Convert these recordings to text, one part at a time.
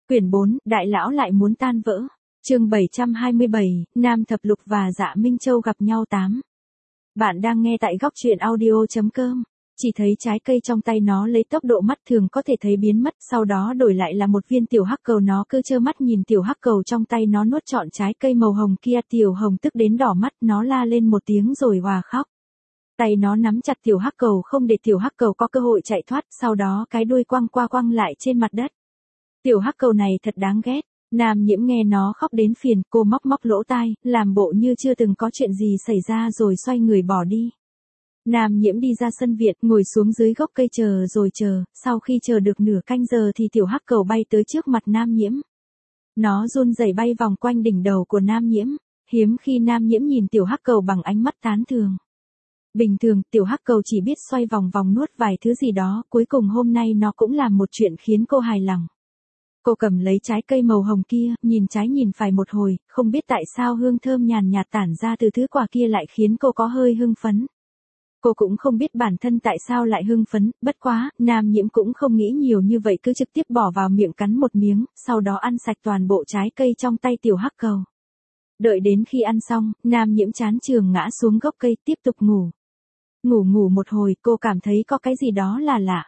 Quyển 4, Đại lão lại muốn tan vỡ. Chương 727, Nam Thập Lục và Dạ Minh Châu gặp nhau 8. Bạn đang nghe tại góc truyện audio.com. Chỉ thấy trái cây trong tay nó lấy tốc độ mắt thường có thể thấy biến mất, sau đó đổi lại là một viên tiểu hắc cầu. Nó cứ trơ mắt nhìn tiểu hắc cầu trong tay nó nuốt trọn trái cây màu hồng kia. Tiểu hồng tức đến đỏ mắt, nó la lên một tiếng rồi òa khóc. Tay nó nắm chặt tiểu hắc cầu không để tiểu hắc cầu có cơ hội chạy thoát, sau đó cái đuôi quăng qua quăng lại trên mặt đất. Tiểu hắc cầu này thật đáng ghét. Nam Nhiễm nghe nó khóc đến phiền, cô móc móc lỗ tai, làm bộ như chưa từng có chuyện gì xảy ra rồi xoay người bỏ đi. Nam Nhiễm đi ra sân viện, ngồi xuống dưới gốc cây chờ rồi chờ, sau khi chờ được nửa canh giờ thì tiểu hắc cầu bay tới trước mặt Nam Nhiễm. Nó run rẩy bay vòng quanh đỉnh đầu của Nam Nhiễm, hiếm khi Nam Nhiễm nhìn tiểu hắc cầu bằng ánh mắt tán thưởng. Bình thường, tiểu hắc cầu chỉ biết xoay vòng vòng nuốt vài thứ gì đó, cuối cùng hôm nay nó cũng làm một chuyện khiến cô hài lòng. Cô cầm lấy trái cây màu hồng kia, nhìn trái nhìn phải một hồi, không biết tại sao hương thơm nhàn nhạt tản ra từ thứ quả kia lại khiến cô có hơi hưng phấn. Cô cũng không biết bản thân tại sao lại hưng phấn, bất quá, Nam Nhiễm cũng không nghĩ nhiều như vậy, cứ trực tiếp bỏ vào miệng cắn một miếng, sau đó ăn sạch toàn bộ trái cây trong tay tiểu hắc cầu. Đợi đến khi ăn xong, Nam Nhiễm chán chường ngã xuống gốc cây tiếp tục ngủ. Ngủ một hồi, cô cảm thấy có cái gì đó là lạ.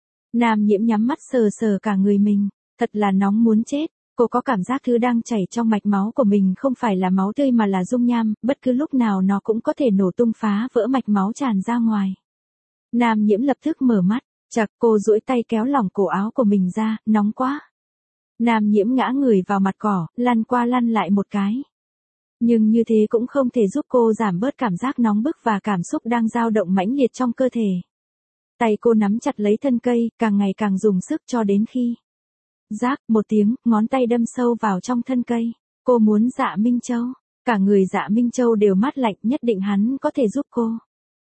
Nam Nhiễm nhắm mắt sờ sờ cả người mình. Thật là nóng muốn chết, cô có cảm giác thứ đang chảy trong mạch máu của mình không phải là máu tươi mà là dung nham, bất cứ lúc nào nó cũng có thể nổ tung phá vỡ mạch máu tràn ra ngoài. Nam Nhiễm lập tức mở mắt, chặt cô duỗi tay kéo lỏng cổ áo của mình ra, nóng quá. Nam Nhiễm ngã người vào mặt cỏ, lăn qua lăn lại một cái. Nhưng như thế cũng không thể giúp cô giảm bớt cảm giác nóng bức và cảm xúc đang dao động mãnh liệt trong cơ thể. Tay cô nắm chặt lấy thân cây, càng ngày càng dùng sức cho đến khi rác một tiếng, ngón tay đâm sâu vào trong thân cây. Cô muốn Dạ Minh Châu. Cả người Dạ Minh Châu đều mát lạnh, nhất định hắn có thể giúp cô.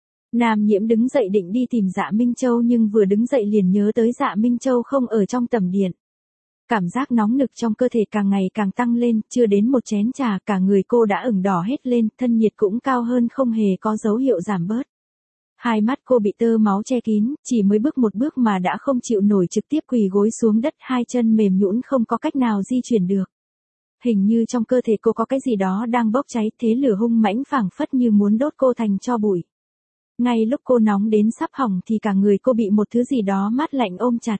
Nam Nhiễm đứng dậy định đi tìm Dạ Minh Châu nhưng vừa đứng dậy liền nhớ tới Dạ Minh Châu không ở trong tầm điện. Cảm giác nóng nực trong cơ thể càng ngày càng tăng lên, chưa đến một chén trà cả người cô đã ửng đỏ hết lên, thân nhiệt cũng cao hơn không hề có dấu hiệu giảm bớt. Hai mắt cô bị tơ máu che kín, chỉ mới bước một bước mà đã không chịu nổi trực tiếp quỳ gối xuống đất, hai chân mềm nhũn không có cách nào di chuyển được. Hình như trong cơ thể cô có cái gì đó đang bốc cháy, thế lửa hung mãnh phảng phất như muốn đốt cô thành tro bụi. Ngay lúc cô nóng đến sắp hỏng thì cả người cô bị một thứ gì đó mát lạnh ôm chặt.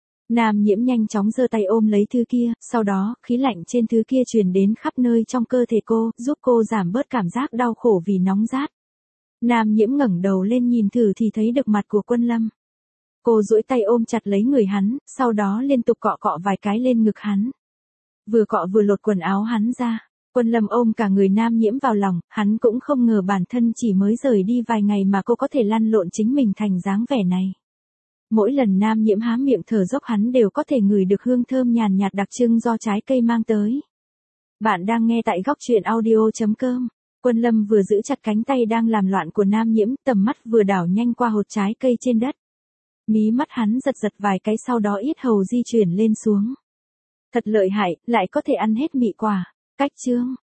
Nam Nhiễm nhanh chóng giơ tay ôm lấy thứ kia, sau đó, khí lạnh trên thứ kia truyền đến khắp nơi trong cơ thể cô, giúp cô giảm bớt cảm giác đau khổ vì nóng rát. Nam Nhiễm ngẩng đầu lên nhìn thử thì thấy được mặt của Quân Lâm. Cô duỗi tay ôm chặt lấy người hắn, sau đó liên tục cọ cọ vài cái lên ngực hắn. Vừa cọ vừa lột quần áo hắn ra. Quân Lâm ôm cả người Nam Nhiễm vào lòng, hắn cũng không ngờ bản thân chỉ mới rời đi vài ngày mà cô có thể lăn lộn chính mình thành dáng vẻ này. Mỗi lần Nam Nhiễm há miệng thở dốc hắn đều có thể ngửi được hương thơm nhàn nhạt đặc trưng do trái cây mang tới. Bạn đang nghe tại góc truyện audio.com. Quân Lâm vừa giữ chặt cánh tay đang làm loạn của Nam Nhiễm, tầm mắt vừa đảo nhanh qua hột trái cây trên đất. Mí mắt hắn giật giật vài cái, sau đó yết hầu di chuyển lên xuống. Thật lợi hại, lại có thể ăn hết mị quả. Cách chương.